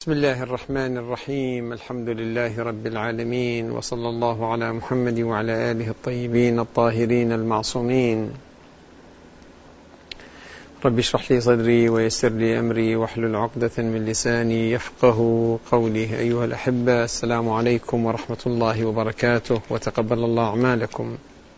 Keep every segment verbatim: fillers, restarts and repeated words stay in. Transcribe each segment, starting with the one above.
بسم الله الرحمن الرحيم. الحمد لله رب العالمين، وصلى الله على محمد وعلى آله الطيبين الطاهرين المعصومين. رب اشرح لي صدري ويسر لي أمري واحلل عقدة من لساني يفقه قولي. أيها الأحبة، السلام عليكم ورحمة الله وبركاته، وتقبل الله أعمالكم.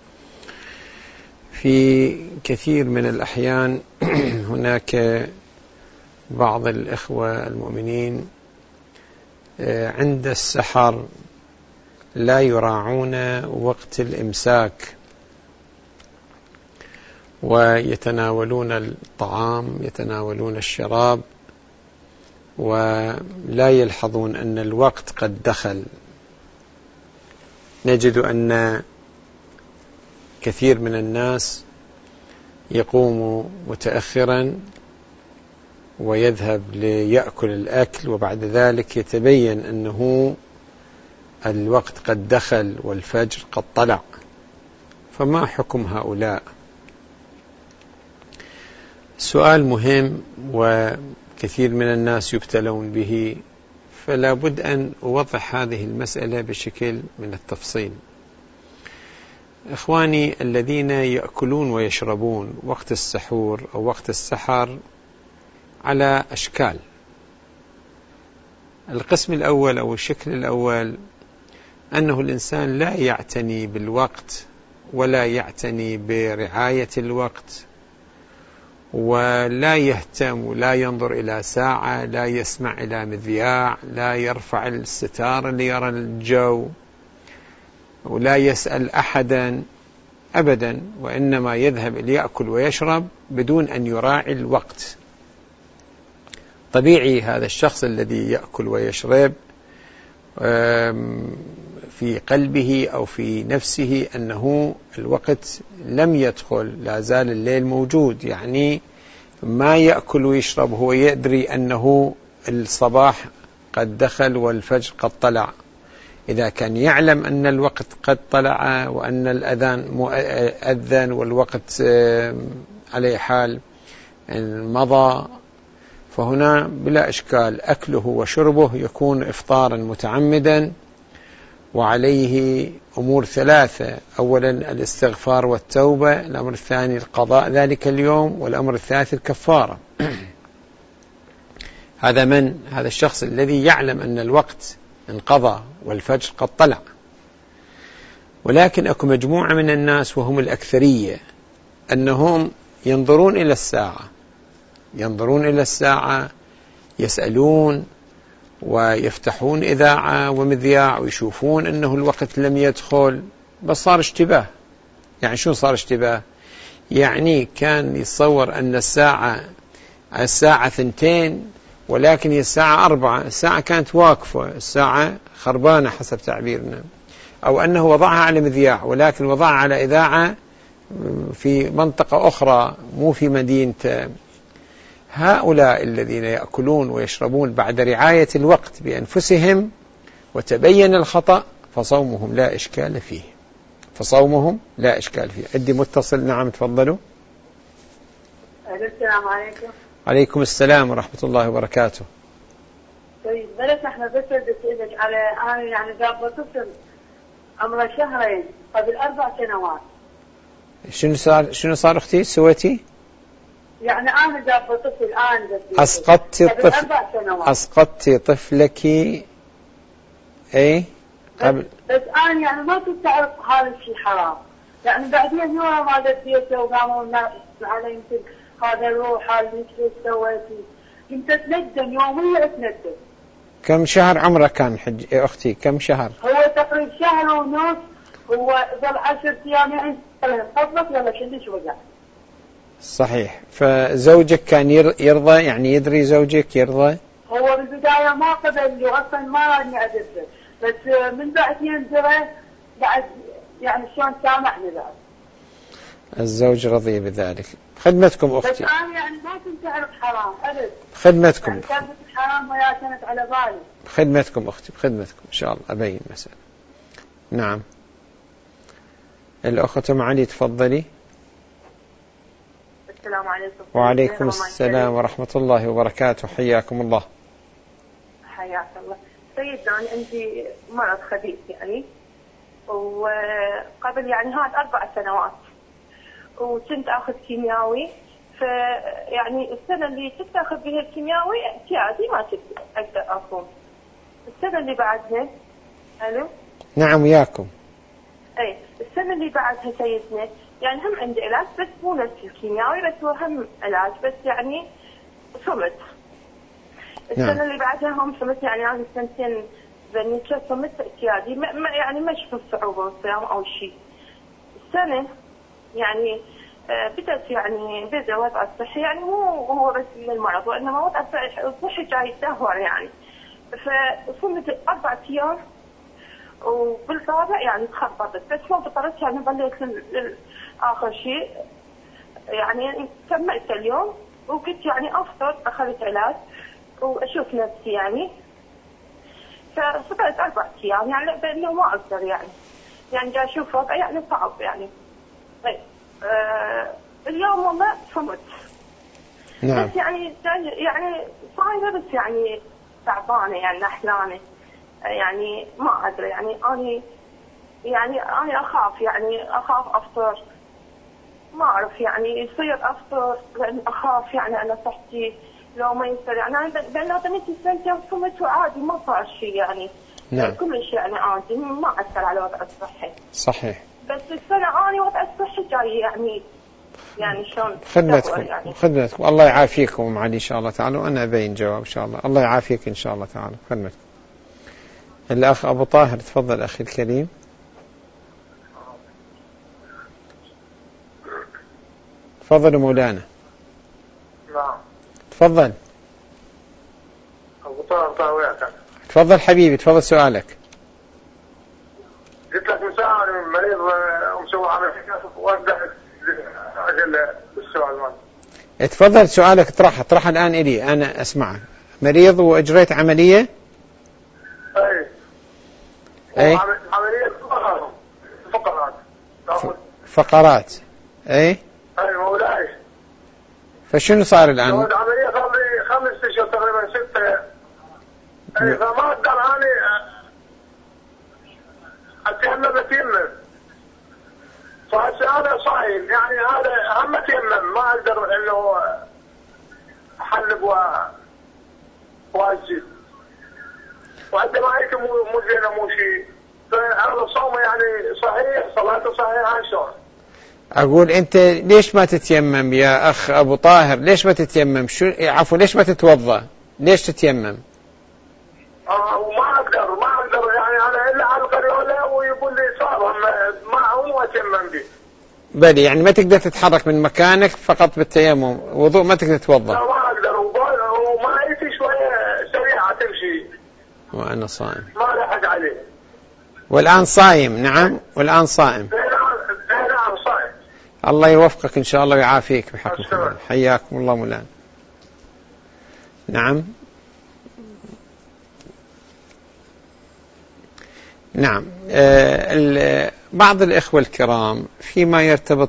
في كثير من الأحيان هناك بعض الإخوة المؤمنين عند السحر لا يراعون وقت الإمساك، ويتناولون الطعام، يتناولون الشراب، ولا يلحظون أن الوقت قد دخل. نجد أن كثير من الناس يقوم متأخرا ويذهب ليأكل الأكل، وبعد ذلك يتبين أنه الوقت قد دخل والفجر قد طلع. فما حكم هؤلاء؟ سؤال مهم وكثير من الناس يبتلون به، فلا بد أن أوضح هذه المسألة بشكل من التفصيل. إخواني الذين يأكلون ويشربون وقت السحور أو وقت السحر على أشكال. القسم الأول أو الشكل الأول أنه الإنسان لا يعتني بالوقت ولا يعتني برعاية الوقت، ولا يهتم ولا ينظر إلى ساعة، لا يسمع إلى مذياع، لا يرفع الستار ليرى الجو، ولا يسأل أحدا أبدا، وإنما يذهب ليأكل ويشرب بدون أن يراعي الوقت. طبيعي هذا الشخص الذي يأكل ويشرب في قلبه أو في نفسه أنه الوقت لم يدخل، لا زال الليل موجود، يعني ما يأكل ويشرب هو يدري أنه الصباح قد دخل والفجر قد طلع. إذا كان يعلم أن الوقت قد طلع وأن الأذان أذن والوقت على حال مضى، فهنا بلا إشكال أكله وشربه يكون إفطارا متعمدا، وعليه أمور ثلاثة: أولا الاستغفار والتوبة، الأمر الثاني القضاء ذلك اليوم، والأمر الثالث الكفارة. هذا من هذا الشخص الذي يعلم أن الوقت انقضى والفجر قد طلع. ولكن أكو مجموعة من الناس وهم الأكثرية أنهم ينظرون إلى الساعة ينظرون إلى الساعة يسألون ويفتحون إذاعة ومذياع ويشوفون أنه الوقت لم يدخل، بس صار اشتباه. يعني شو صار اشتباه؟ يعني كان يتصور أن الساعة الساعة ثنتين، ولكن هي الساعة أربعة، الساعة كانت واقفة، الساعة خربانة حسب تعبيرنا. أو أنه وضعها على مذياع ولكن وضعها على إذاعة في منطقة أخرى مو في مدينته. هؤلاء الذين يأكلون ويشربون بعد رعاية الوقت بأنفسهم وتبين الخطأ فصومهم لا إشكال فيه فصومهم لا إشكال فيه. عندي متصل. نعم تفضلوا. السلام عليكم. عليكم السلام ورحمة الله وبركاته. طيب بلش احنا بس بسألك على أنا يعني جاب طفل عمره شهرين قبل أربع سنوات. شنو صار شنو صار أختي سويتي؟ يعني أنا جاب طفل الآن أسقطت طفل أسقطت طفلك إيه قبل بس, بس أنا يعني ما كنت أعرف هذا الشيء حرام. يعني بعدين يوم ما دت بيته وقاموا الناس على يمكن هذا الروح هذا اللي سويتي كنت أتندم يوميا أتندم. كم شهر عمره كان حج إيه أختي؟ كم شهر؟ هو تقريبا شهر ونص. هو ظل عشر أيام يعني فضلت ولا كلش وقع. صحيح. فزوجك كان يرضى؟ يعني يدري زوجك يرضى؟ هو بالبداية ما قبل لي أصلا ما راني أدرسه، بس من بعد ينزله بعد يعني شلون سامحني بعد. الزوج رضي بذلك. خدمتكم أختي. بس أنا يعني ما كنت أعرف حرام أبد. خدمتكم. يعني كانت حرام ويا كانت على بالي. خدمتكم أختي بخدمتكم إن شاء الله أبين مسألة. نعم. الأخت معالي تفضلي. السلام عليكم. وعليكم السلام ورحمة الله وبركاته. حياكم الله. حياك الله. سيدنا أنا عندي مرض خبيث يعني، وقبل يعني هاد أربع سنوات وكنت أخذ كيميائي، فيعني السنة اللي كنت أخذ بها الكيميائي اعتيادي ما كنت أقدر أقوم. السنة اللي بعدها ألو نعم وياكم. أي السنة اللي بعدها سيدنا يعني هم عندي علاج بس مو نفس الكيميائي، بس هو هم علاج بس يعني صمت. السنة نعم. اللي بعدها هم صمت يعني هذه سنتين بنيتش صمت اعتيادي، ما يعني ما شفت صعوبة بالصيام أو شيء. السنة يعني آه بدأت يعني بدأ وضع الصحي يعني مو هو بس من المرض، وإنما وضع الصحي جاي يتدهور يعني. فصمت أربع أيام وبالطابع يعني تخبطت، بس ما فطرت يعني ظليت آخر شيء يعني كملت اليوم وقلت يعني أفطر، أخذت علاج وأشوف نفسي يعني. ففطرت أربع أيام يعني بأنه ما أقدر يعني يعني جاي أشوف وضع يعني صعب يعني. طيب آه اليوم والله صمت نعم. بس يعني يعني صايرة بس يعني تعبانة يعني نحلانة يعني ما أدري يعني أنا يعني أنا أخاف يعني أخاف أفطر، ما أعرف يعني يصير أفطر لأن أخاف يعني أنا صحتي لو ما يصير يعني أنا بأنه بنيتي سنتين صمت وعادي ما صار شيء يعني. نعم. كل شيء يعني عادي ما أثر على وضع الصحي. صحيح. بس السنة أنا وضع الصحي جاي يعني يعني شلون خدمتكم يعني. خدمتكم الله يعافيكم معلي إن شاء الله تعالى، وأنا أبين جواب إن شاء الله. الله يعافيك إن شاء الله تعالى. خدمتكم. الأخ أبو طاهر تفضل أخي الكريم. تفضل مولانا. نعم تفضل أبو طاهر طاوعتك. تفضل حبيبي تفضل سؤالك. قلت لك مساعد مريض ومسوي عملية وأبدأ أجل بالسؤال مالي. تفضل سؤالك اطرحه اطرحه الآن إلي أنا أسمعه. مريض وأجريت عملية. أي أي عملية فقرات فقرات أي أي مولاي. فشنو صار الآن؟ العملية صار لي خمس أشهر تقريبا ستة. أي فما أقدر أنا أتيمم أتيمم. فهذا صايم يعني هذا هم أتيمم ما أقدر إنه أحلب و وأسجد. وعندما هيك مو مو زينة مو شيء. فهذا صوم يعني صحيح صلاته صحيحة شلون؟ أقول أنت ليش ما تتيمم يا أخ أبو طاهر؟ ليش ما تتيمم؟ شو عفوا ليش ما تتوضأ؟ ليش تتيمم؟ آه وما أقدر ما أقدر يعني أنا إلا على القريولة ويقول لي صار ما هو ما أتيمم به. بلي يعني ما تقدر تتحرك من مكانك فقط بالتيمم، وضوء ما تقدر تتوضأ. لا ما أقدر وما يتي شوية سريعة تمشي. وأنا صائم. ما لحق عليه. والآن صايم نعم والآن صائم. نعم صائم. الله يوفقك إن شاء الله ويعافيك بحق الله. حياكم الله مولانا. نعم نعم. آه بعض الإخوة الكرام فيما يرتبط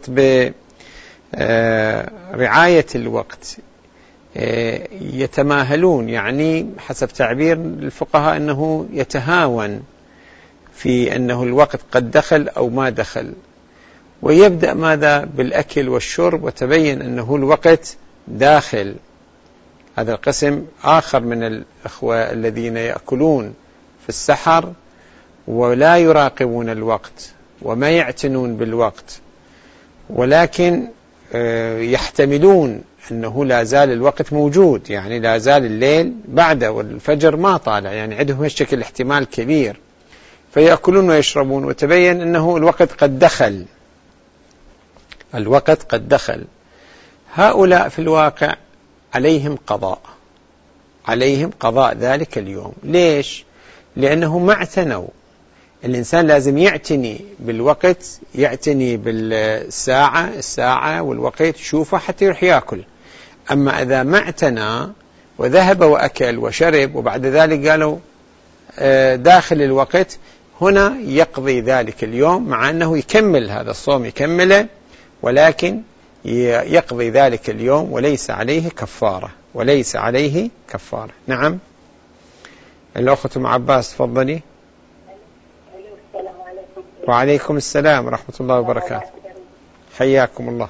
برعاية الوقت آه يتماهلون، يعني حسب تعبير الفقهاء أنه يتهاون في أنه الوقت قد دخل أو ما دخل، ويبدأ ماذا بالأكل والشرب وتبين أنه الوقت داخل. هذا القسم آخر من الأخوة الذين يأكلون في السحر ولا يراقبون الوقت وما يعتنون بالوقت، ولكن يحتملون أنه لا زال الوقت موجود، يعني لا زال الليل بعده والفجر ما طالع، يعني عندهم هالشكل احتمال كبير، فيأكلون ويشربون وتبين أنه الوقت قد دخل. الوقت قد دخل. هؤلاء في الواقع عليهم قضاء، عليهم قضاء ذلك اليوم. ليش؟ لأنهم ما اعتنوا. الإنسان لازم يعتني بالوقت، يعتني بالساعة الساعة والوقت شوفه حتى يروح يأكل. أما إذا ما اعتنى وذهب وأكل وشرب وبعد ذلك قالوا داخل الوقت، هنا يقضي ذلك اليوم، مع أنه يكمل هذا الصوم يكمله، ولكن يقضي ذلك اليوم وليس عليه كفارة، وليس عليه كفارة. نعم. الأخت أم عباس تفضلي. السلام عليكم. وعليكم السلام ورحمة الله وبركاته. حياكم الله.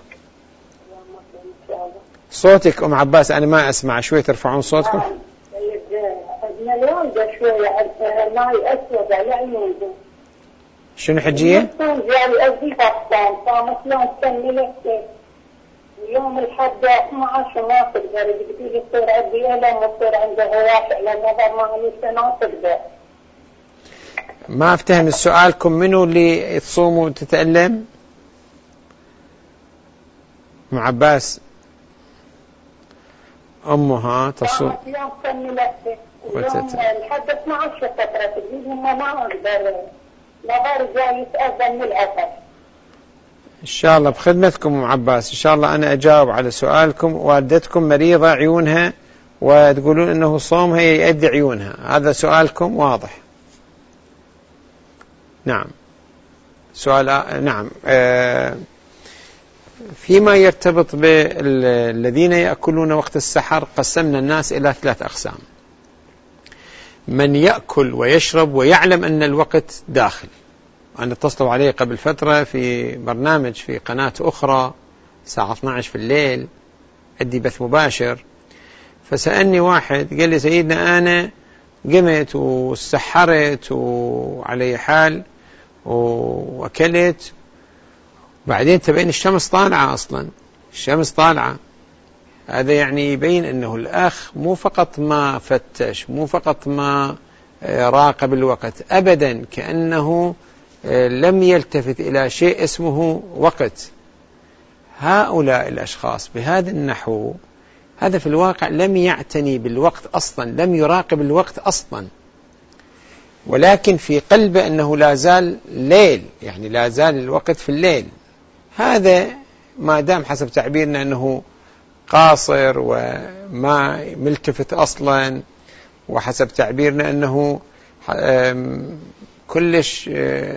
صوتك أم عباس أنا ما أسمع، شوي ترفعون صوتكم. ابن الوالدة شوية ماي أسود على عيونه. شنو حجية؟ يعني أزيد أقسام قامت لهم كملت يوم الحد اثني عشر ما تقدر بتيجي تصير عندي ألم وتصير عنده هواش على النظر ما لسه ما تقدر. ما أفتهم سؤالكم، منو اللي تصوم وتتألم؟ أم عباس أمها تصوم يوم كملت يوم الحد اثني عشر فترة تجيب هم ما أقدر نظر جاي يتأذن من الأثر. إن شاء الله بخدمتكم أم عباس، إن شاء الله أنا أجاوب على سؤالكم. والدتكم مريضة عيونها وتقولون أنه صومها يؤدي عيونها، هذا سؤالكم واضح. نعم سؤال آه نعم آه فيما يرتبط بالذين يأكلون وقت السحر قسمنا الناس إلى ثلاث أقسام. من يأكل ويشرب ويعلم أن الوقت داخل. أنا اتصلوا عليه قبل فترة في برنامج في قناة أخرى الساعة اثني عشر في الليل أدي بث مباشر، فسألني واحد قال لي سيدنا أنا قمت وسحرت وعلي حال وأكلت، بعدين تبين الشمس طالعة، أصلا الشمس طالعة. هذا يعني يبين أنه الأخ مو فقط ما فتش، مو فقط ما راقب الوقت أبدا، كأنه لم يلتفت إلى شيء اسمه وقت. هؤلاء الأشخاص بهذا النحو هذا في الواقع لم يعتني بالوقت أصلا، لم يراقب الوقت أصلا، ولكن في قلبه أنه لا زال ليل، يعني لا زال الوقت في الليل. هذا ما دام حسب تعبيرنا أنه قاصر وما ملتفت أصلا، وحسب تعبيرنا أنه كلش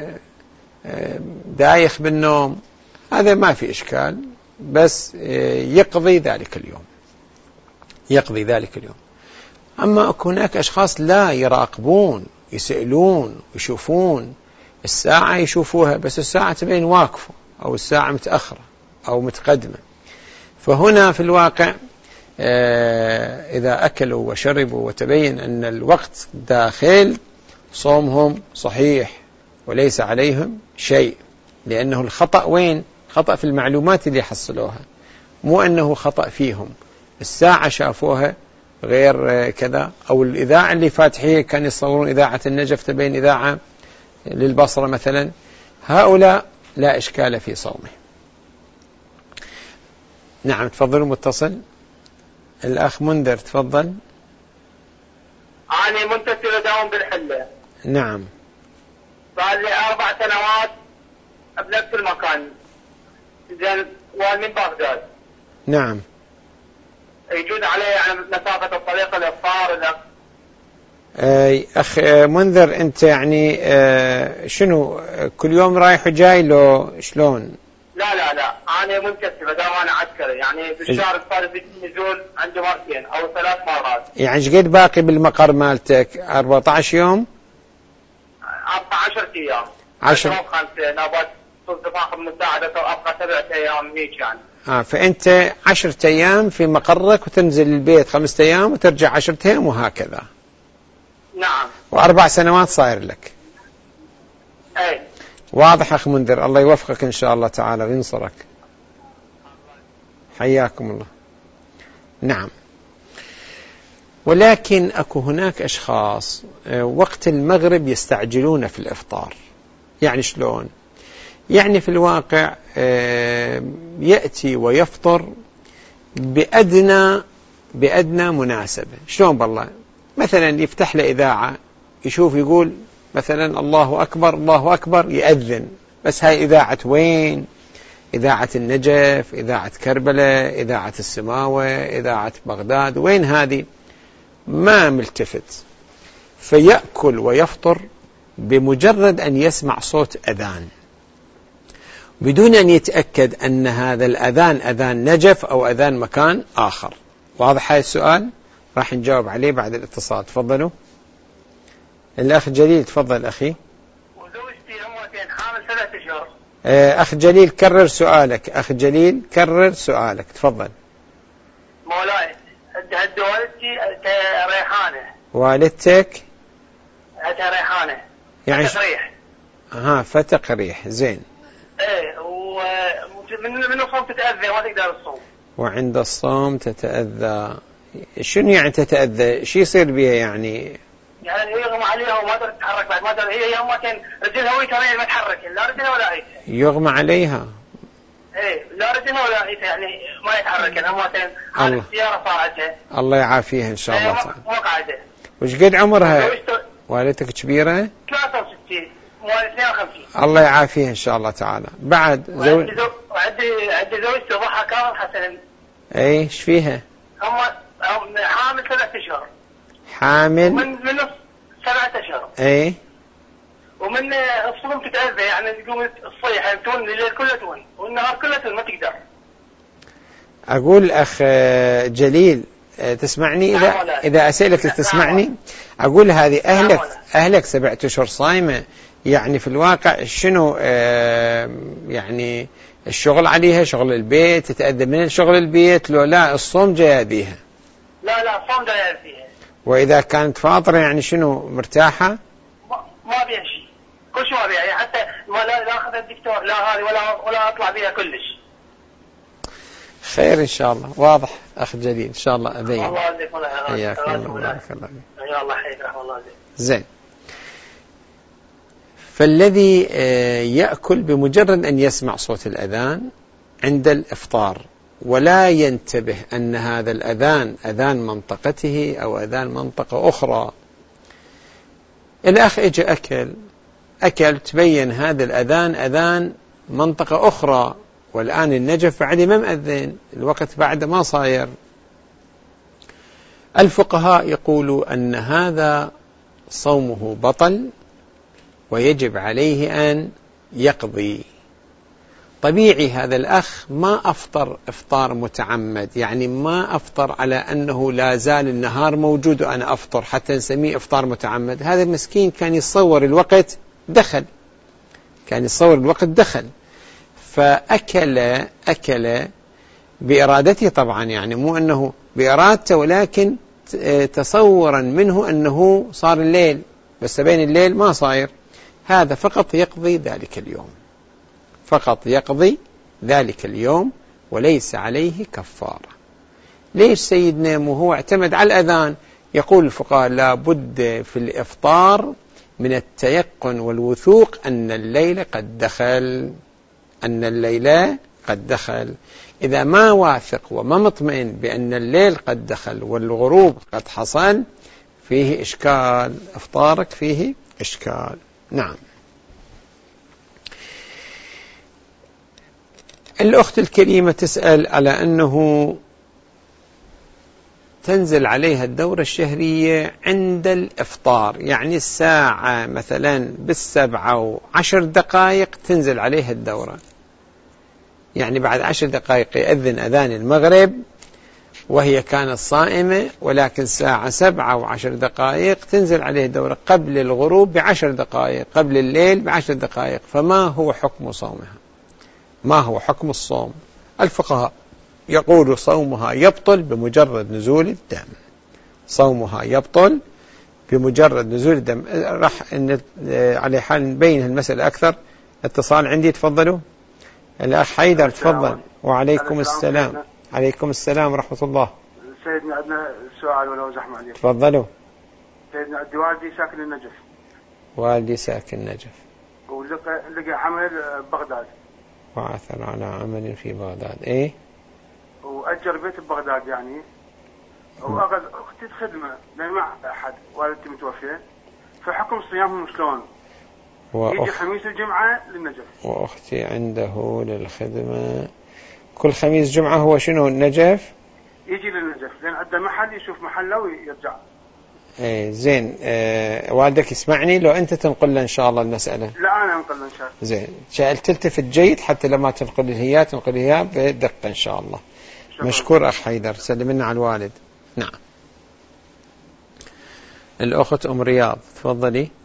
دايخ بالنوم، هذا ما في إشكال، بس يقضي ذلك اليوم، يقضي ذلك اليوم. أما هناك أشخاص لا يراقبون، يسألون يشوفون الساعة، يشوفوها بس الساعة تبين واقفة أو الساعة متأخرة أو متقدمة. فهنا في الواقع إذا أكلوا وشربوا وتبين أن الوقت داخل صومهم صحيح وليس عليهم شيء، لأنه الخطأ وين؟ خطأ في المعلومات اللي حصلوها، مو أنه خطأ فيهم. الساعة شافوها غير كذا، أو الإذاعة اللي فاتحية كان يصورون إذاعة النجف تبين إذاعة للبصرة مثلا، هؤلاء لا إشكال في صومه. نعم تفضلوا متصل الأخ منذر تفضل. أنا منتسب أداوم بالحلة. نعم. صار لي أربع سنوات بنفس المكان، زين ومن بغداد. نعم. يجوز علي يعني مسافة الطريق الإفطار إلى. أخ منذر أنت يعني شنو كل يوم رايح وجاي لو شلون؟ لا لا لا أنا منتسب دام أنا عسكري، يعني في الشهر الصار في نزول عندي مرتين أو ثلاث مرات. يعني ايش قد باقي بالمقر مالتك؟ أربعة عشر يوم؟ أربعة عشر أيام. عشر. خمسة نوبات صرت فاخذ مساعدة وأبقى سبعة أيام هيك يعني. آه فأنت عشرة أيام في مقرك وتنزل البيت خمسة أيام وترجع عشرة أيام وهكذا. نعم. وأربع سنوات صاير لك. أي. واضح أخ منذر، الله يوفقك إن شاء الله تعالى وينصرك. حياكم الله. نعم. ولكن أكو هناك أشخاص وقت المغرب يستعجلون في الإفطار. يعني شلون؟ يعني في الواقع يأتي ويفطر بأدنى بأدنى مناسبة. شلون بالله؟ مثلا يفتح له إذاعة يشوف يقول مثلا الله أكبر الله أكبر يأذن، بس هاي إذاعة وين؟ إذاعة النجف، إذاعة كربلاء، إذاعة السماوة، إذاعة بغداد، وين هذه؟ ما ملتفت، فيأكل ويفطر بمجرد أن يسمع صوت أذان بدون أن يتأكد أن هذا الأذان أذان نجف أو أذان مكان آخر. واضح هذا السؤال؟ راح نجاوب عليه بعد الاتصال. تفضلوا. الأخ جليل تفضل أخي. وزوجتي أموتين حامل ثلاثة أشهر. أخ جليل كرر سؤالك. أخ جليل كرر سؤالك تفضل. مولاي هد والدتي ريحانة. والدتك عندها ريحانة يعني فتق ريح. ها فتق ريح زين. ايه ومن من الصوم تتأذى ما تقدر الصوم. وعند الصوم تتأذى. شنو يعني تتأذى؟ شو يصير بها يعني؟ يعني يغمى عليها وما تقدر تتحرك بعد ما تقدر. هي يوم كان رجلها ويتها ما تحرك لا رجلها ولا ايتها. يغمى عليها. ايه لا رجلها ولا ايتها يعني ما يتحرك. انا ما كان هذه السيارة صارتها. الله يعافيها ان شاء الله تعالى. مو قاعدة. وش قد عمرها؟ والدتك كبيرة؟ ثلاثة وستين موالد اثنين وخمسين. الله يعافيها ان شاء الله تعالى. بعد زوج وعندي عندي زوجتي ضحى كامل حسن. اي ايش فيها؟ هم حامل ثلاث اشهر. حامل من من سبعة اشهر. اي ومن الصوم تتأذى يعني تقوم الصيح يعني تون الليل كله تون والنهار كله تون ما تقدر. اقول اخ جليل تسمعني؟ اذا اذا اسالك تسمعني. اقول هذه اهلك اهلك سبعة اشهر صايمه يعني في الواقع شنو آه يعني الشغل عليها شغل البيت تتأذى من شغل البيت لو لا الصوم جاي بيها؟ لا لا الصوم جاي بيها. واذا كانت فاطره يعني شنو مرتاحه؟ ما, ما بيها شيء كل شيء ما بيها يعني حتى ما لا, لا اخذ الدكتور لا هذه ولا ولا اطلع بيها كلش. خير ان شاء الله. واضح اخ جليل ان شاء الله ابين. الله يعافيك ولا حياك الله بارك الله فيك. يا الله يحييك رحمه الله. زين. فالذي يأكل بمجرد أن يسمع صوت الأذان عند الإفطار ولا ينتبه أن هذا الأذان أذان منطقته أو أذان منطقة أخرى. الأخ إجا أكل أكل تبين هذا الأذان أذان منطقة أخرى والآن النجف بعد ما مأذن الوقت بعد ما صاير. الفقهاء يقولوا أن هذا صومه بطل ويجب عليه أن يقضي. طبيعي هذا الأخ ما أفطر إفطار متعمد يعني ما أفطر على أنه لا زال النهار موجود وأنا أفطر حتى نسميه إفطار متعمد. هذا المسكين كان يتصور الوقت دخل كان يتصور الوقت دخل فأكل أكل بإرادته طبعا يعني مو أنه بإرادته ولكن تصورا منه أنه صار الليل بس بين الليل ما صاير. هذا فقط يقضي ذلك اليوم فقط يقضي ذلك اليوم وليس عليه كفارة. ليش سيدنا وهو اعتمد على الأذان؟ يقول الفقهاء لا بد في الإفطار من التيقن والوثوق أن الليل قد دخل أن الليل قد دخل. إذا ما واثق وما مطمئن بأن الليل قد دخل والغروب قد حصل فيه إشكال إفطارك فيه إشكال. نعم. الأخت الكريمة تسأل على أنه تنزل عليها الدورة الشهرية عند الإفطار يعني الساعة مثلا بالسبعة وعشر دقائق تنزل عليها الدورة يعني بعد عشر دقائق يأذن أذان المغرب وهي كانت صائمة ولكن ساعة سبعة وعشر دقائق تنزل عليه الدورة قبل الغروب بعشر دقائق قبل الليل بعشر دقائق. فما هو حكم صومها؟ ما هو حكم الصوم؟ الفقهاء يقولوا صومها يبطل بمجرد نزول الدم. صومها يبطل بمجرد نزول الدم. راح على حال نبين المسألة أكثر. اتصال عندي تفضلوا. الأخ حيدر تفضل. وعليكم السلام. عليكم السلام ورحمة الله. سيدنا عندنا سؤال ولو زحمة عليكم. تفضلوا. سيدنا عندي والدي ساكن النجف. والدي ساكن النجف. ولقى لقى عمل ببغداد. وعثر على عمل في بغداد. إيه؟ وأجر بيت ببغداد يعني. وأخذ أختي خدمة لأن ما أحد والدتي متوفية. فحكم صيامهم شلون؟ وأخ... يجي خميس الجمعة للنجف. وأختي عنده للخدمة كل خميس جمعة. هو شنو النجف؟ يجي للنجف لأن عنده محل يشوف محله ويرجع. ايه زين. آه والدك يسمعني لو أنت تنقل له إن شاء الله المسألة. لا أنا أنقل له إن شاء الله. زين شاء تلتفت جيد حتى لما تنقل هي تنقل هي بدقة إن شاء الله. مشكور أخ حيدر. سلم لنا على الوالد. نعم. الأخت أم رياض تفضلي.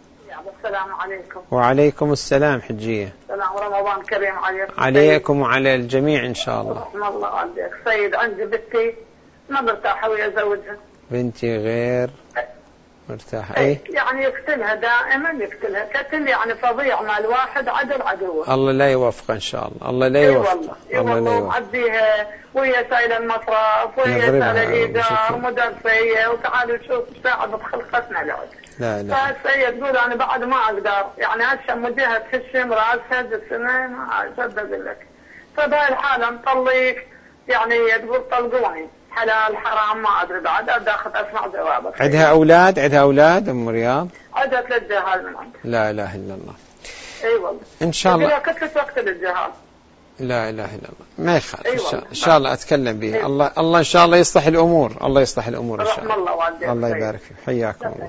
السلام عليكم. وعليكم السلام حجية. سلام ورمضان كريم عليكم. عليكم وعلى الجميع إن شاء الله. رحم الله والديك. سيد عندي بنتي ما مرتاحة ويا زوجها. بنتي غير مرتاحة إيه؟ يعني يقتلها دائما يقتلها قتل يعني فظيع مال واحد عدل عدوه. الله لا يوفقه إن شاء الله. الله لا يوفقه. اي والله. الله لا يوفقه. معديها ويا سايله المصرف ويا سايله الايجار مدرسيه وتعالوا شوف ساعه بخلقتنا العود. لا لا. فالسيد تقول انا بعد ما اقدر يعني هسه مديها تهشم راسها السنه ما اقدر اقول لك. فبهاي الحاله مطلق يعني تقول طلقوني. حلال حرام ما أدري بعد أدخل أسمع جوابك. عندها أولاد عندها أولاد أم رياض؟ عندها ثلاث جهال من عندها. لا إله إلا الله. أي والله. إن شاء الله. كتلت وقت الجهال. لا إله إلا الله ما يخالف. إن شاء, إن شاء الله أتكلم به. أي. الله الله إن شاء الله يصلح الأمور. الله يصلح الأمور إن شاء الله. الله والديك. الله يبارك فيك. حياكم الله.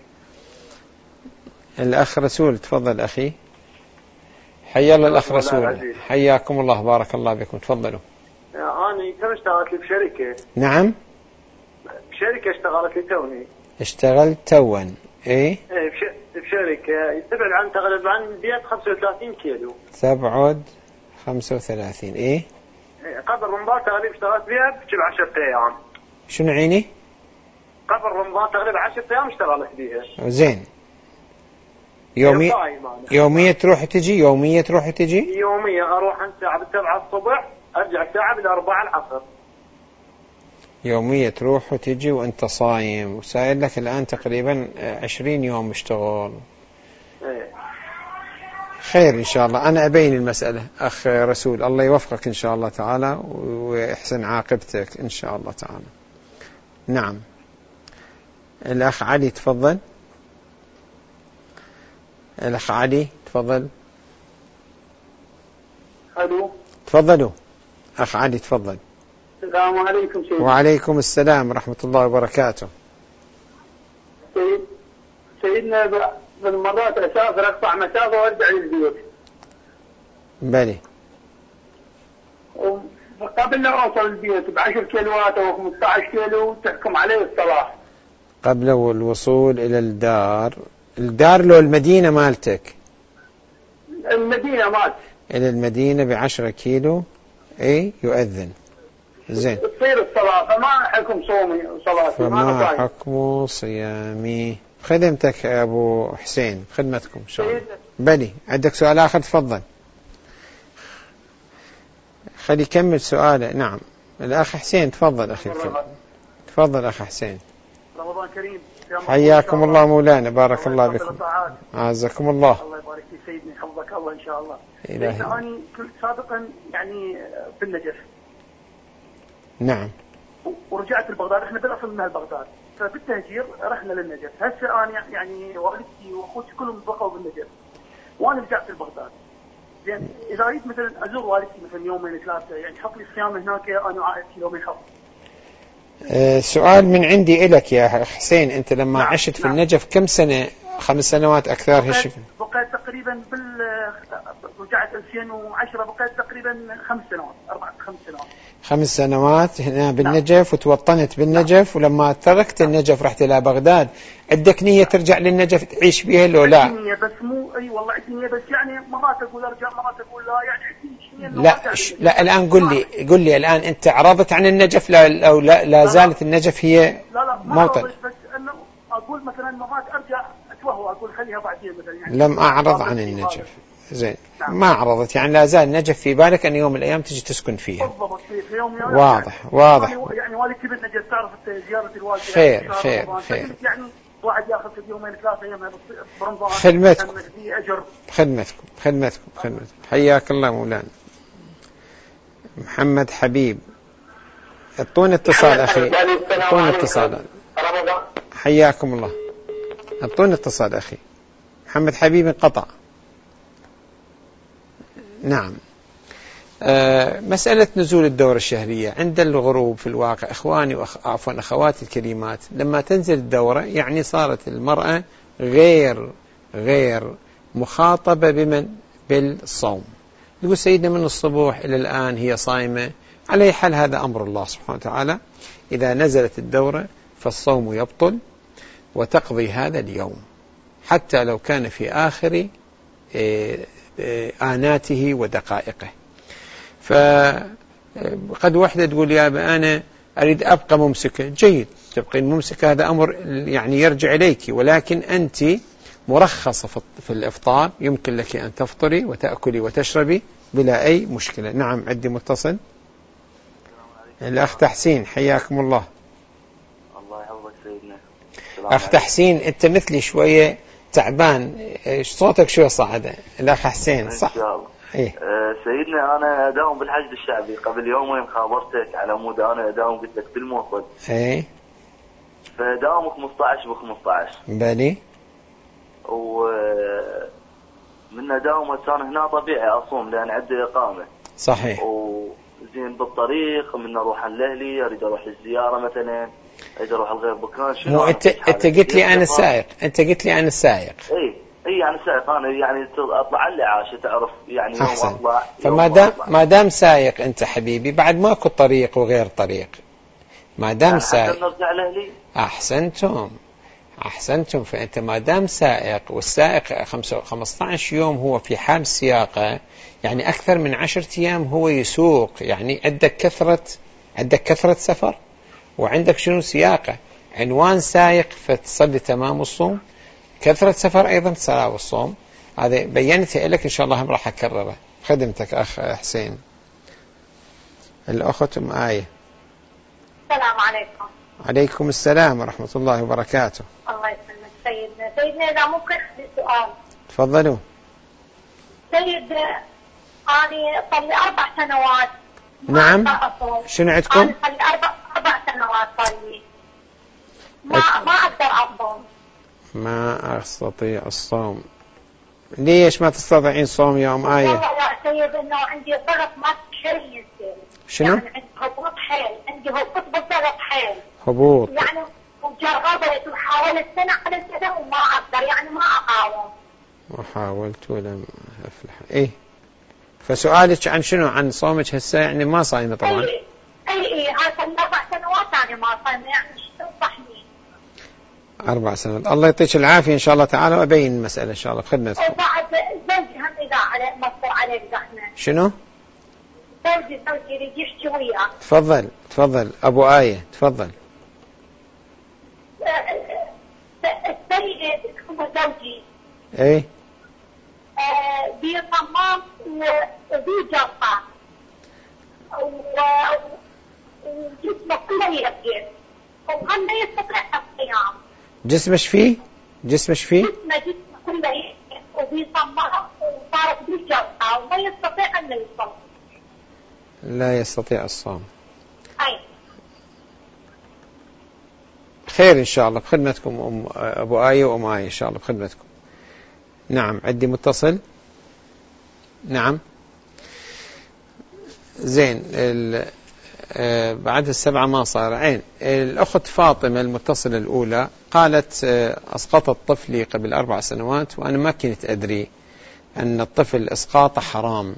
الأخ رسول تفضل أخي. حيا الله الأخ رسول. حياكم الله بارك الله بكم تفضلوا. أنا كم اشتغلت لي بشركة. نعم. بشركة اشتغلت لي توني. اشتغلت تون. إيه؟ إيه بشركة تبعد عن تقريبا عن بيت خمسة وثلاثين كيلو. تبعد خمسة وثلاثين إيه؟ إيه قبل رمضان تقريبا اشتغلت بيها بتجيب عشرة أيام. شنو عيني؟ قبل رمضان تقريبا عشرة أيام اشتغلت بيها. زين. يومي يومية تروح تجي يومية تروح تجي؟ يومية أروح عن الساعة بالسبعة الصبح أرجع الساعة بالأربعة العصر. يومية تروح وتجي وأنت صايم وسائل لك الآن تقريبا عشرين يوم مشتغل. إيه. خير إن شاء الله. أنا أبين المسألة أخ رسول. الله يوفقك إن شاء الله تعالى ويحسن عاقبتك إن شاء الله تعالى. نعم. الأخ علي تفضل. الأخ علي تفضل. ألو. تفضلوا أخ علي تفضل. السلام عليكم سيدي. وعليكم السلام ورحمة الله وبركاته. سيد سيدنا بالمرات أسافر أقطع مسافة وأرجع للبيت. بلي. قبل لا أوصل البيت بعشر كيلوات أو خمسة عشر كيلو تحكم عليه الصلاة. قبل الوصول إلى الدار. الدار لو المدينة مالتك. المدينة مالت. إلى المدينة بعشرة كيلو إيه يؤذن. زين. تصير الصلاة فما حكم صومي وصلاتي. فما حكم صيامي. خدمتك يا أبو حسين خدمتكم إن شاء الله. بلي عندك سؤال آخر تفضل. خلي يكمل سؤاله. نعم الأخ حسين تفضل أخي الكريم. تفضل أخ حسين. رمضان كريم. حياكم الله مولانا بارك الله بكم. عزكم الله. الله يبارك في سيدنا حفظك الله إن شاء الله. إلهي. أنا كنت سابقا يعني في النجف. نعم. ورجعت لبغداد. احنا بالاصل من بغداد فبالتهجير رحنا للنجف. هسه انا يعني والدتي واخوتي كلهم بقوا بالنجف وانا رجعت لبغداد. زين اذا اريد مثلا ازور والدتي مثلا يومين ثلاثه يعني حط لي صيام هناك انا عائلتي يومين خط. أه سؤال من عندي لك يا حسين. انت لما نعم. عشت في نعم. النجف كم سنه؟ خمس سنوات اكثر هالشكل؟ بقيت تقريبا بال رجعت ألفين وعشرة بقيت تقريبا خمس سنوات اربع خمس سنوات. خمس سنوات هنا بالنجف. نعم. وتوطنت بالنجف. نعم. ولما تركت النجف رحت إلى بغداد. عندك نية ترجع للنجف تعيش بيها لو لا؟ عندي نية بس مو اي والله عندي نية بس يعني مرات اقول ارجع مرات اقول لا يعني عندي لا ش... لا الآن قل لي قل لي الآن أنت عرضت عن النجف لا أو لا, لا زالت النجف هي لا لا موطن؟ بس أنه أقول مثلا مرات أرجع أتوهو أقول خليها بعدين مثلا يعني. لم أعرض عن النجف. زين. نعم. ما عرضت يعني لا زال النجف في بالك أن يوم من الأيام تجي تسكن فيها. بالضبط في يوم يعني واضح يعني واضح. يعني والدتي بالنجف تعرف زيارة الوالد. خير يعني خير خير. يعني واحد ياخذ في يومين ثلاثة أيام برمضان. خدمتكم أجر. خدمتكم خدمتكم خدمتكم. حياك الله مولانا. محمد حبيب اعطونا اتصال أخي. اعطونا اتصال. حياكم الله. اعطونا اتصال أخي. محمد حبيب انقطع. نعم. أه مسألة نزول الدورة الشهرية عند الغروب في الواقع إخواني وأخ... عفوا أخواتي الكريمات لما تنزل الدورة يعني صارت المرأة غير غير مخاطبة بمن بالصوم. يقول سيدنا من الصبح إلى الآن هي صائمة. على حال هذا أمر الله سبحانه وتعالى. إذا نزلت الدورة فالصوم يبطل وتقضي هذا اليوم. حتى لو كان في آخر آناته ودقائقه. فقد وحدة تقول يا أبا أنا أريد أبقى ممسكة، جيد، تبقين ممسكة، هذا أمر يعني يرجع إليك، ولكن أنت مرخصة في الإفطار، يمكن لك أن تفطري وتأكلي وتشربي بلا أي مشكلة. نعم، عندي متصل. الأخ تحسين، حياكم الله. الله يحفظك سيدنا. أخ تحسين، أنت مثلي شوية تعبان، صوتك شوية صعد. الأخ حسين، صح؟ إن شاء الله. إيه؟ أه سيدنا أنا أداوم بالحشد الشعبي، قبل يومين خابرتك على مود أنا أداوم، قلت لك بالموصل. إيه؟ فداوم خمسة عشر ب خمسة عشر. بالي. و من داوم كان هنا طبيعي أصوم لأن عندي إقامة. صحيح. وزين بالطريق من أروح لأهلي، أريد أروح الزيارة مثلا، أريد أروح الغير بكان. شنو أنت أنت قلت لي أنا السائق، أنت قلت لي أنا السائق. إيه إيه يعني سائق أنا، يعني أطلع على عاشة تعرف يعني. أحسن. يوم أطلع. فما دام ما دام سائق أنت حبيبي، بعد ماكو طريق وغير طريق. ما دام يعني سائق. نرجع لأهلي. أحسنتم أحسنتم. فأنت ما دام سائق، والسائق خمسة عشر يوم هو في حال سياقة، يعني أكثر من عشرة أيام هو يسوق، يعني عندك كثرة عندك كثرة سفر، وعندك شنو سياقة، عنوان سائق فتصلي تمام الصوم، كثرة سفر أيضا صلاة الصوم. هذا بينتها لك إن شاء الله، هم راح أكرره. خدمتك أخ حسين. الأخت أم آية. السلام عليكم. عليكم السلام ورحمة الله وبركاته. الله يسلمك سيدنا. سيدنا إذا ممكن عندي سؤال. تفضلوا. سيد أنا صار لي أربع سنوات. نعم. شنو عندكم؟ أنا صار لي أربع أربع سنوات صار لي. ما ما أقدر أصوم. ما أستطيع الصوم. ليش ما تستطيعين صوم يا أم آية؟ لا سيد إنه عندي ضغط ما حيل ينزل. شنو؟ يعني عندي هبوط حيل، عندي هبوط بالضغط حيل. هبوط. يعني وجربت وحاولت سنة على سنة وما أقدر، يعني ما أقاوم. وحاولت ولم أفلح. إيه؟ فسؤالك عن شنو؟ عن صومك هسه، يعني ما صايمة طبعا. أي أي أي هذا أربع سنوات أنا ما صايمة، يعني إيش تنصحني؟ أربع سنوات. الله يعطيك العافية إن شاء الله تعالى، وأبين المسألة إن شاء الله بخدمتكم. وبعد زوجي هم إذا عليه مصر عليك زحمة. شنو؟ زوجي زوجي يريد يحكي وياك. تفضل تفضل أبو آية، تفضل. السيد هو زوجي. إيه؟ بي طمام وبي جرقة وجسمه كله يبقى، وهم لا يستطيع القيام. جسمش فيه؟ جسمش فيه؟ جسمه جسمه كله يبقى وبي طمام وصارت بي جرقة وما يستطيع أن يصوم. لا يستطيع الصوم. أي. خير إن شاء الله بخدمتكم أم أبو آية وأم آية إن شاء الله بخدمتكم. نعم، عندي متصل. نعم. زين. بعد السبعة ما صار. عين الأخت فاطمة المتصلة الأولى قالت أسقطت طفلي قبل أربع سنوات، وأنا ما كنت أدري أن الطفل إسقاطه حرام،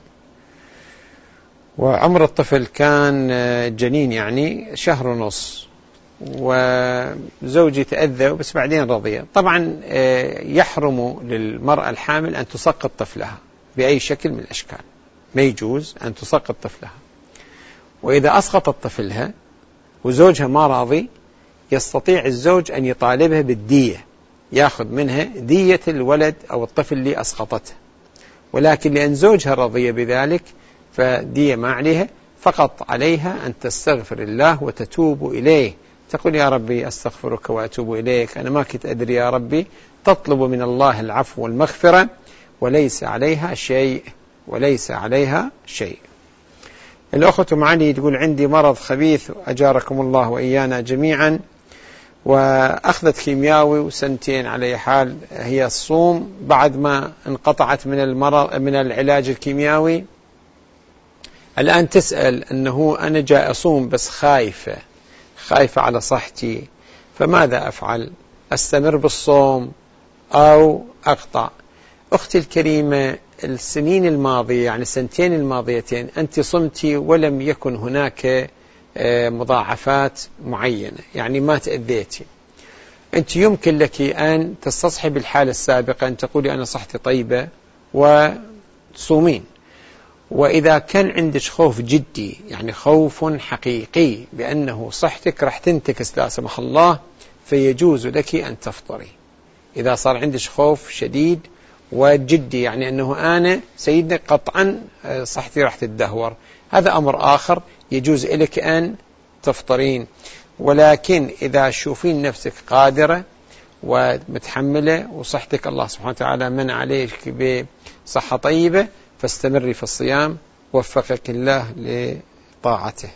وعمر الطفل كان جنين يعني شهر ونص، وزوجي تأذى بس بعدين رضي. طبعا يحرم للمرأة الحامل أن تسقط طفلها بأي شكل من الأشكال، ما يجوز أن تسقط طفلها. وإذا أسقطت طفلها وزوجها ما راضي، يستطيع الزوج أن يطالبها بالدية، يأخذ منها دية الولد أو الطفل اللي أسقطته، ولكن لأن زوجها رضي بذلك فدية ما عليها، فقط عليها أن تستغفر الله وتتوب إليه، تقول يا ربي أستغفرك وأتوب إليك، أنا ما كنت أدري يا ربي، تطلب من الله العفو والمغفرة، وليس عليها شيء وليس عليها شيء. الأخت معلي تقول عندي مرض خبيث أجاركم الله وإيانا جميعا، وأخذت كيمياوي وسنتين على حال هي الصوم بعد ما انقطعت من المرض من العلاج الكيمياوي. الآن تسأل أنه أنا جاء أصوم بس خايفة خايفة على صحتي، فماذا أفعل؟ أستمر بالصوم أو أقطع؟ أختي الكريمة، السنين الماضية يعني السنتين الماضيتين أنت صمتي ولم يكن هناك مضاعفات معينة، يعني ما تأذيتي. أنت يمكن لك أن تستصحب الحالة السابقة، أن تقولي أنا صحتي طيبة وتصومين. وإذا كان عندك خوف جدي، يعني خوف حقيقي بأنه صحتك راح تنتكس لا سمح الله، فيجوز لك أن تفطري. إذا صار عندك خوف شديد وجدي، يعني أنه أنا سيدنا قطعا صحتي راح تتدهور، هذا أمر آخر يجوز لك أن تفطرين. ولكن إذا شوفين نفسك قادرة ومتحملة وصحتك الله سبحانه وتعالى من عليك بصحة طيبة، فاستمري في الصيام، وفقك الله لطاعته.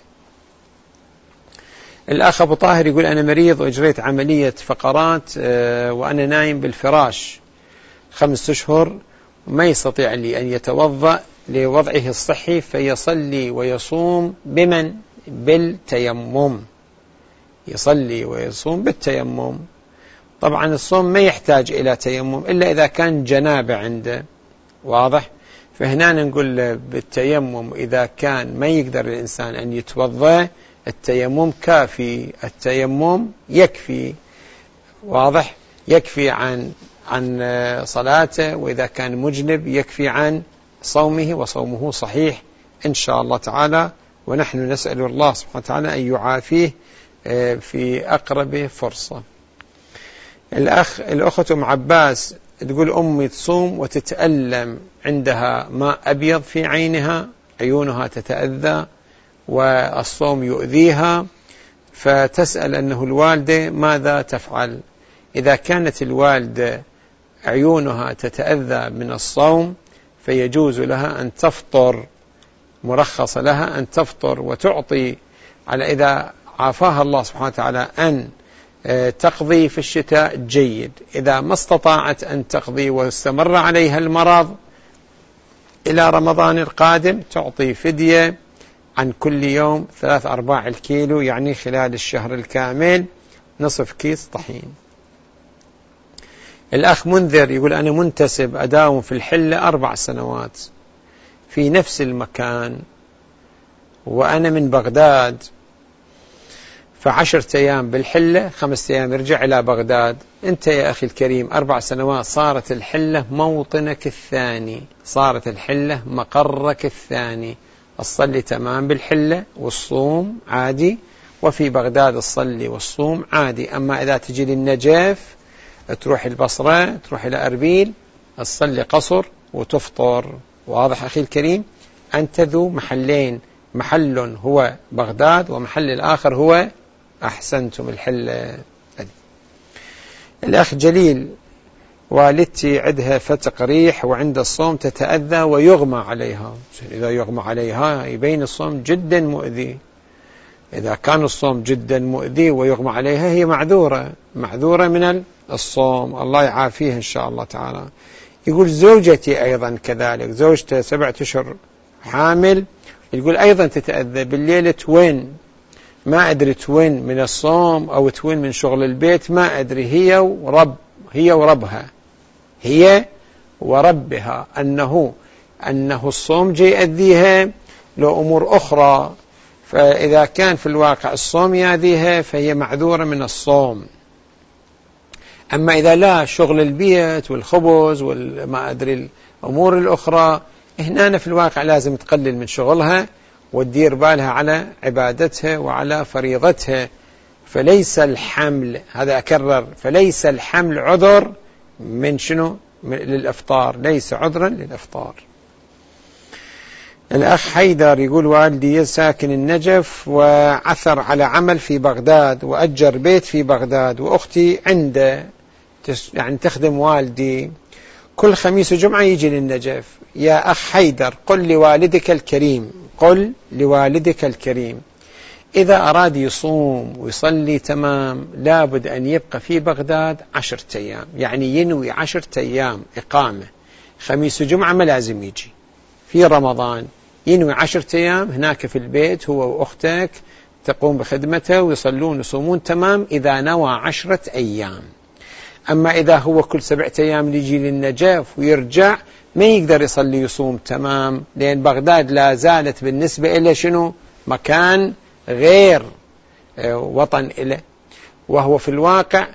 الأخ أبو طاهر يقول أنا مريض وأجريت عملية فقرات وأنا نايم بالفراش خمسة أشهر، ما يستطيع لي أن يتوضأ لوضعه الصحي فيصلي ويصوم بمن؟ بالتيمم. يصلي ويصوم بالتيمم. طبعا الصوم ما يحتاج إلى تيمم إلا إذا كان جنابة عنده، واضح؟ فهنا نقول بالتيمم إذا كان ما يقدر الإنسان أن يتوضأ، التيمم كافي، التيمم يكفي، واضح؟ يكفي عن عن صلاته، وإذا كان مجنب يكفي عن صومه، وصومه صحيح إن شاء الله تعالى. ونحن نسأل الله سبحانه وتعالى أن يعافيه في أقرب فرصة. الأخ الأخت أم عباس تقول أمي تصوم وتتألم، عندها ماء أبيض في عينها، عيونها تتأذى والصوم يؤذيها، فتسأل أنه الوالدة ماذا تفعل؟ إذا كانت الوالدة عيونها تتأذى من الصوم فيجوز لها أن تفطر، مرخص لها أن تفطر وتعطي، على إذا عافاها الله سبحانه وتعالى أن تقضي في الشتاء جيد. إذا ما استطاعت أن تقضي واستمر عليها المرض إلى رمضان القادم، تعطي فدية عن كل يوم ثلاث أرباع الكيلو، يعني خلال الشهر الكامل نصف كيس طحين. الأخ منذر يقول أنا منتسب أداوم في الحلة أربع سنوات في نفس المكان، وأنا من بغداد، فعشرة أيام بالحلة، خمسة أيام يرجع إلى بغداد. أنت يا أخي الكريم أربع سنوات صارت الحلة موطنك الثاني، صارت الحلة مقرك الثاني، الصلي تمام بالحلة والصوم عادي، وفي بغداد الصلي والصوم عادي. أما إذا تجي للنجف تروح البصرة، تروح إلى أربيل، الصلي قصر وتفطر. واضح أخي الكريم؟ أنت ذو محلين، محل هو بغداد ومحل الآخر هو أحسنتم الحل. الأخ جليل والدتي عندها فتق ريح وعند الصوم تتأذى ويغمى عليها. إذا يغمى عليها يبين الصوم جدا مؤذي. إذا كان الصوم جدا مؤذي ويغمى عليها هي معذورة، معذورة من الصوم، الله يعافيه إن شاء الله تعالى. يقول زوجتي أيضا كذلك، زوجته سبعة أشهر حامل، يقول أيضا تتأذى بالليل، توين، ما أدري توين من الصوم أو توين من شغل البيت، ما أدري، هي ورب هي وربها هي وربها أنه أنه الصوم جاي يأذيها لو أمور أخرى. فإذا كان في الواقع الصوم يأذيها فهي معذورة من الصوم. أما إذا لا، شغل البيت والخبز وما أدري الأمور الأخرى، هنا في الواقع لازم تقلل من شغلها وتدير بالها على عبادتها وعلى فريضتها. فليس الحمل، هذا أكرر، فليس الحمل عذر من شنو؟ من للإفطار، ليس عذرا للإفطار. الأخ حيدر يقول والدي ساكن النجف وعثر على عمل في بغداد وأجر بيت في بغداد، وأختي عنده يعني تخدم والدي، كل خميس وجمعة يجي للنجف. يا أخ حيدر قل لوالدك الكريم قل لوالدك الكريم إذا أراد يصوم ويصلي تمام لابد أن يبقى في بغداد عشرة أيام، يعني ينوي عشرة أيام إقامة، خميس وجمعة ما لازم يجي. في رمضان ينوي عشرة أيام هناك في البيت هو وأختك، تقوم بخدمته ويصلون ويصومون تمام إذا نوى عشرة أيام. أما إذا هو كل سبعة أيام يجي للنجف ويرجع ما يقدر يصلي يصوم تمام، لأن بغداد لا زالت بالنسبة إلى شنو؟ مكان غير وطن إله. وهو في الواقع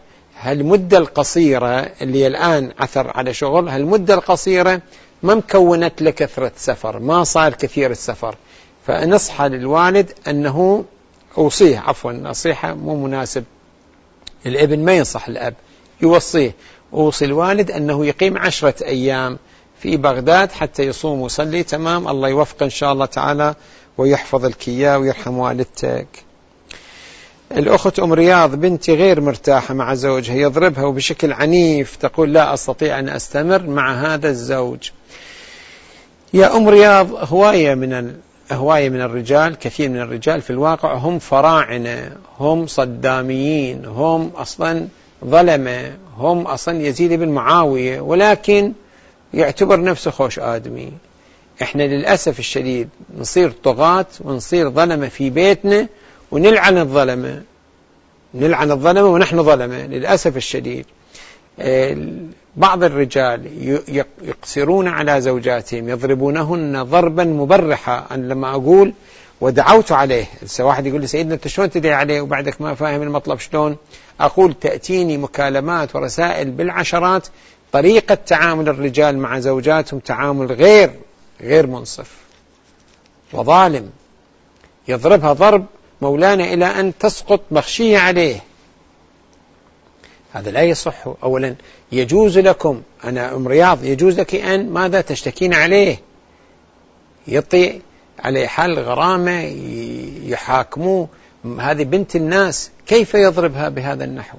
هالمدة القصيرة اللي الآن عثر على شغل، هالمدة القصيرة ما مكونت لكثرة سفر، ما صار كثير السفر، فنصح للوالد أنه أوصيه، عفوا نصيحة مو مناسب، الابن ما ينصح الأب، يوصيه، أوصي الوالد أنه يقيم عشرة أيام في بغداد حتى يصوم ويصلي. تمام، الله يوفق إن شاء الله تعالى ويحفظ لك إياه ويرحم والدتك. الأخت أم رياض، بنتي غير مرتاحة مع زوجها، يضربها وبشكل عنيف، تقول لا أستطيع أن أستمر مع هذا الزوج. يا أم رياض، هواية من هواية من الرجال، كثير من الرجال في الواقع هم فراعنة، هم صداميين، هم أصلا ظلمة، هم أصلا يزيد بن معاوية، ولكن يعتبر نفسه خوش آدمي. إحنا للأسف الشديد نصير طغاة ونصير ظلمة في بيتنا ونلعن الظلمة، نلعن الظلمة ونحن ظلمة للأسف الشديد. بعض الرجال يقصرون على زوجاتهم، يضربونهن ضربا مبرحا. أنا لما أقول ودعوت عليه، واحد يقول لي سيدنا أنت شلون تدعي عليه وبعدك ما فاهم المطلب شلون؟ أقول تأتيني مكالمات ورسائل بالعشرات طريقة تعامل الرجال مع زوجاتهم تعامل غير غير منصف وظالم، يضربها ضرب مولانا إلى أن تسقط مغشية عليه. هذا لا يصح. أولا يجوز لكم، أنا أم رياض، يجوز لك أن ماذا تشتكين عليه، يطي عليه حل غرامة، يحاكموه، هذه بنت الناس، كيف يضربها بهذا النحو؟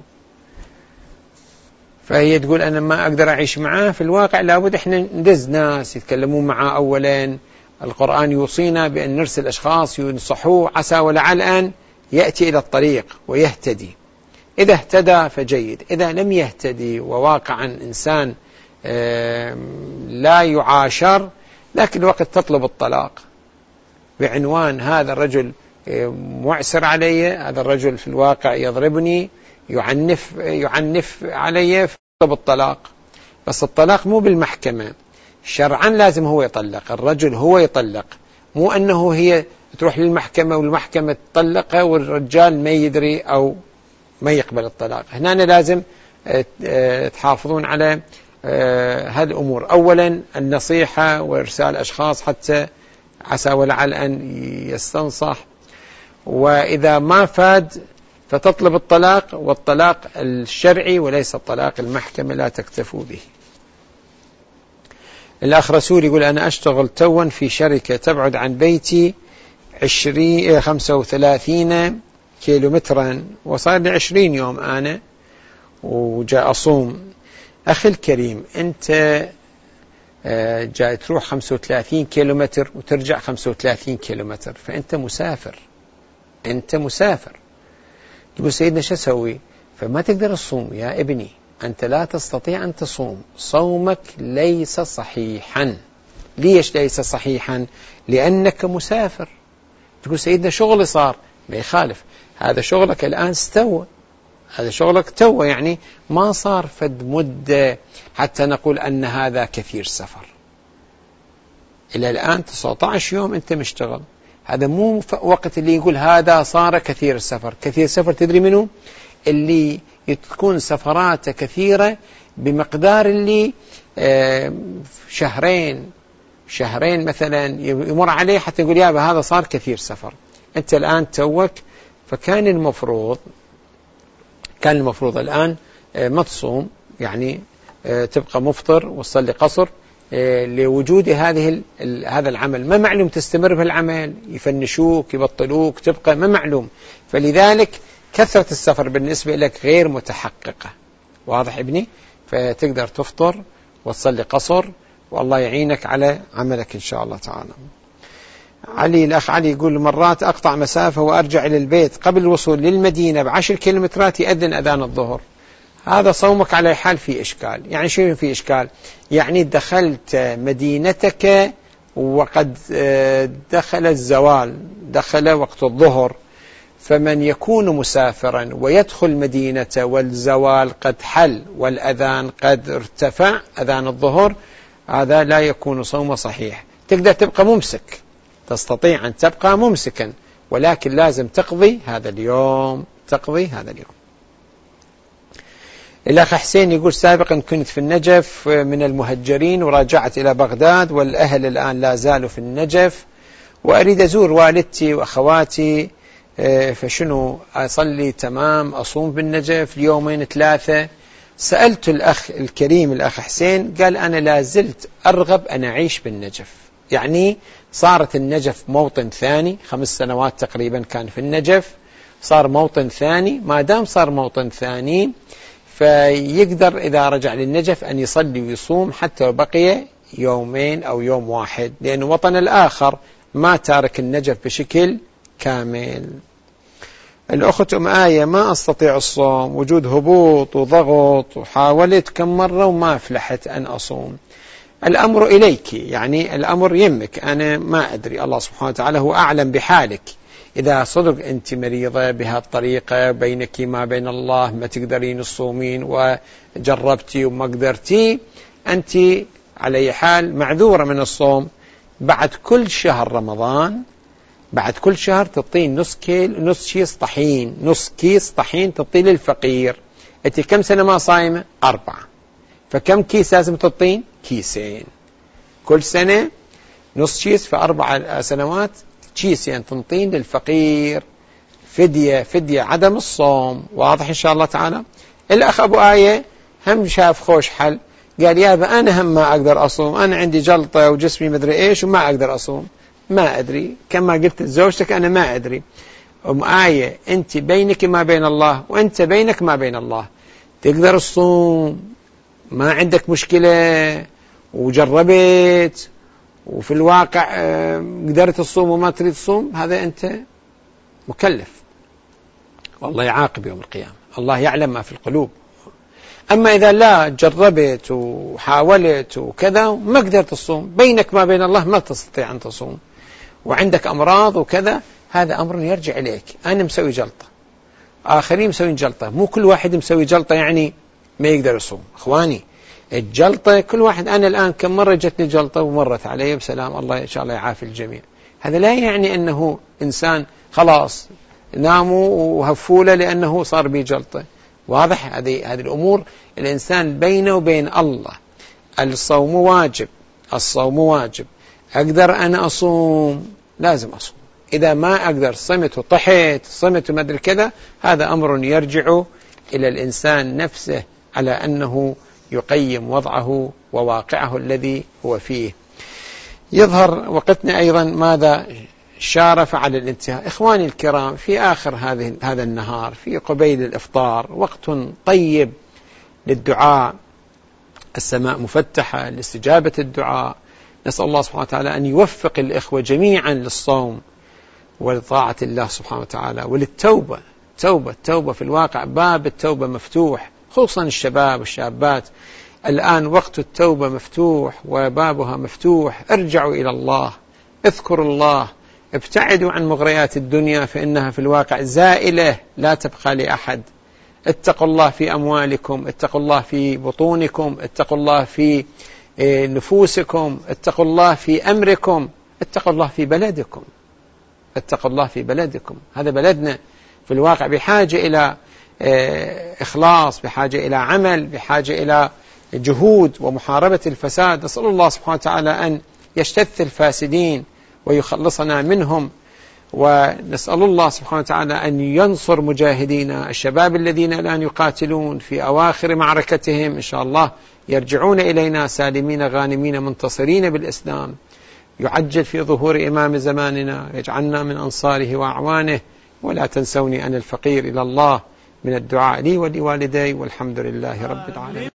فهي تقول أنا ما أقدر أعيش معاه. في الواقع لابد إحنا ندز ناس يتكلمون معاه. أولا القرآن يوصينا بأن نرسل أشخاص ينصحوه عسى ولعل أن يأتي إلى الطريق ويهتدي. إذا اهتدى فجيد، إذا لم يهتدي وواقعا إنسان لا يعاشر، لكن الوقت تطلب الطلاق بعنوان هذا الرجل معسر علي، هذا الرجل في الواقع يضربني، يعنف يعنف علي، فطلب الطلاق. بس الطلاق مو بالمحكمة، شرعا لازم هو يطلق، الرجل هو يطلق، مو أنه هي تروح للمحكمة والمحكمة تطلقها والرجال ما يدري أو ما يقبل الطلاق. هنا لازم تحافظون على هالأمور. أولا النصيحة وإرسال أشخاص حتى عسى ولعل أن يستنصح، وإذا ما فاد فتطلب الطلاق، والطلاق الشرعي وليس الطلاق المحكمة، لا تكتفوا به. الأخ رسول يقول أنا أشتغل توا في شركة تبعد عن بيتي عشرين خمسة وثلاثين كيلو مترا، وصار لي عشرين يوم أنا وجاء أصوم. أخي الكريم، أنت جاي تروح خمسة وثلاثين كيلو متر وترجع خمسة وثلاثين كيلو متر، فأنت مسافر، أنت مسافر. يقول سيدنا شو أسوي؟ فما تقدر تصوم يا ابني، أنت لا تستطيع أن تصوم، صومك ليس صحيحا. ليش ليس صحيحا؟ لأنك مسافر. تقول سيدنا شغلي صار، ما يخالف، هذا شغلك الآن استوى، هذا شغلك تو، يعني ما صار فد مدة حتى نقول أن هذا كثير سفر. إلى الآن تسعة عشر يوم أنت مشتغل، هذا مو وقت اللي يقول هذا صار كثير السفر. كثير السفر تدري منه؟ اللي تكون سفراته كثيرة بمقدار اللي شهرين شهرين مثلا يمر عليه حتى يقول يا هذا صار كثير سفر. أنت الآن توك، فكان المفروض كان المفروض الآن ما تصوم، يعني تبقى مفطر وتصلي قصر لوجود هذه هذا العمل. ما معلوم تستمر بهالعمل، يفنشوك يبطلوك تبقى، ما معلوم. فلذلك كثرة السفر بالنسبة لك غير متحققة. واضح ابني؟ فتقدر تفطر وتصلي قصر، والله يعينك على عملك إن شاء الله تعالى. علي، الأخ علي يقول مرات أقطع مسافة وأرجع إلى البيت قبل الوصول للمدينة بعشر كيلومترات يأذن أذان الظهر، هذا صومك على حال في إشكال. يعني شو في إشكال؟ يعني دخلت مدينتك وقد دخل الزوال، دخل وقت الظهر، فمن يكون مسافرا ويدخل مدينة والزوال قد حل والأذان قد ارتفع، أذان الظهر، هذا لا يكون صوم صحيح. تقدر تبقى ممسك، تستطيع أن تبقى ممسكا، ولكن لازم تقضي هذا اليوم، تقضي هذا اليوم. الأخ حسين يقول سابقا كنت في النجف من المهجرين وراجعت إلى بغداد، والأهل الآن لا زالوا في النجف، وأريد أزور والدتي وأخواتي، فشنو أصلي تمام أصوم بالنجف ليومين ثلاثة؟ سألت الأخ الكريم الأخ حسين قال أنا لا زلت أرغب أن أعيش بالنجف، يعني صارت النجف موطن ثاني، خمس سنوات تقريبا كان في النجف، صار موطن ثاني، ما دام صار موطن ثاني فيقدر إذا رجع للنجف أن يصلي ويصوم حتى لو بقي يومين أو يوم واحد، لأن وطن الآخر ما تارك النجف بشكل كامل. الأخت أم آية ما أستطيع الصوم، وجود هبوط وضغط، وحاولت كم مرة وما أفلحت أن أصوم. الأمر إليك، يعني الأمر يمك، أنا ما أدري، الله سبحانه وتعالى هو أعلم بحالك. إذا صدق أنت مريضة بهالطريقة بينك ما بين الله ما تقدرين الصومين وجربتي وما قدرتي، أنت على أي حال معذورة من الصوم. بعد كل شهر رمضان بعد كل شهر تعطين نص كيل نص كيس طحين نص كيس طحين تعطيه للفقير. أنت كم سنة ما صايمة؟ أربعة، فكم كيس لازم تعطين؟ كيسين كل سنة، نص كيس في أربع سنوات، كيسين يعني تنطين للفقير، فدية فدية عدم الصوم. واضح إن شاء الله تعالى. الأخ أبو آية هم شاف خوش حل، قال يابا أنا هم ما أقدر أصوم، أنا عندي جلطة وجسمي مدري إيش وما أقدر أصوم. ما أدري، كما قلت لزوجتك أنا ما أدري. أم آية أنت بينك ما بين الله، وأنت بينك ما بين الله، تقدر الصوم، ما عندك مشكلة، وجربت وفي الواقع قدرت الصوم وما تريد الصوم، هذا أنت مكلف، والله يعاقب يوم القيامة، الله يعلم ما في القلوب. أما إذا لا جربت وحاولت وكذا ما قدرت الصوم، بينك ما بين الله ما تستطيع أن تصوم، وعندك أمراض وكذا، هذا أمر يرجع إليك. أنا مسوي جلطة، آخرين مسوين جلطة، مو كل واحد مسوي جلطة يعني ما يقدر يصوم. إخواني الجلطة كل واحد، أنا الآن كم مرة جتني جلطة ومرت علي بسلام، الله إن شاء الله يعافي الجميع. هذا لا يعني أنه إنسان خلاص ناموا وهفوله لأنه صار بي جلطة. واضح؟ هذه هذه الأمور الإنسان بينه وبين الله. الصوم واجب، الصوم واجب. أقدر أنا أصوم، لازم أصوم. إذا ما أقدر، صمت وطحت، صمت وما أدري كذا، هذا أمر يرجع إلى الإنسان نفسه على أنه يقيم وضعه وواقعه الذي هو فيه. يظهر وقتنا أيضا ماذا شارف على الانتهاء. إخواني الكرام، في آخر هذه هذا النهار، في قبيل الإفطار، وقت طيب للدعاء، السماء مفتحة لاستجابة الدعاء. نسأل الله سبحانه وتعالى أن يوفق الإخوة جميعا للصوم ولطاعة الله سبحانه وتعالى وللتوبة. توبة التوبة في الواقع باب التوبة مفتوح، خصوصا الشباب والشابات. الآن وقت التوبة مفتوح وبابها مفتوح. ارجعوا إلى الله، اذكروا الله، ابتعدوا عن مغريات الدنيا فإنها في الواقع زائلة لا تبقى لأحد. اتقوا الله في أموالكم، اتقوا الله في بطونكم، اتقوا الله في نفوسكم، اتقوا الله في أمركم، اتقوا الله في بلدكم، اتقوا الله في بلدكم. هذا بلدنا في الواقع بحاجة إلى إخلاص، بحاجة إلى عمل، بحاجة إلى جهود ومحاربة الفساد. نسأل الله سبحانه وتعالى أن يجتث الفاسدين ويخلصنا منهم، ونسأل الله سبحانه وتعالى أن ينصر مجاهدينا الشباب الذين الآن يقاتلون في أواخر معركتهم، إن شاء الله يرجعون إلينا سالمين غانمين منتصرين بالإسلام. يعجل في ظهور إمام زماننا، يجعلنا من أنصاره وأعوانه. ولا تنسوني أن الفقير إلى الله من الدعاء لي ولوالدي، والحمد لله رب العالمين.